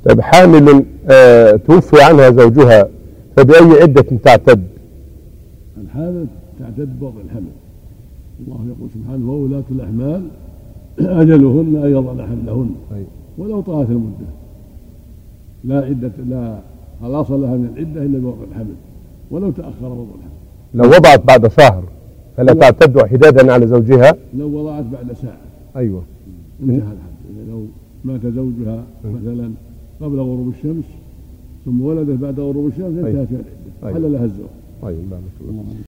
طيب حامل توفي عنها زوجها فبأي عدة تعتد؟ الحامل تعتد بوضع الحمل. الله يقول سبحانه وولاة الأحمال أجلهن أن يضعن حملهن ولو طالت المدة لا عدة لا خلاص لها من العدة إلا بوضع الحمل ولو تأخر وضع الحمل. لو وضعت بعد شهر فلا تعتد حدادا على زوجها؟ لو وضعت بعد ساعة أيوة انتهى الحمل. يعني لو مات زوجها مثلا قبل غروب الشمس ثم ولدت بعد غروب الشمس انتهت العدة حل لها الزوج.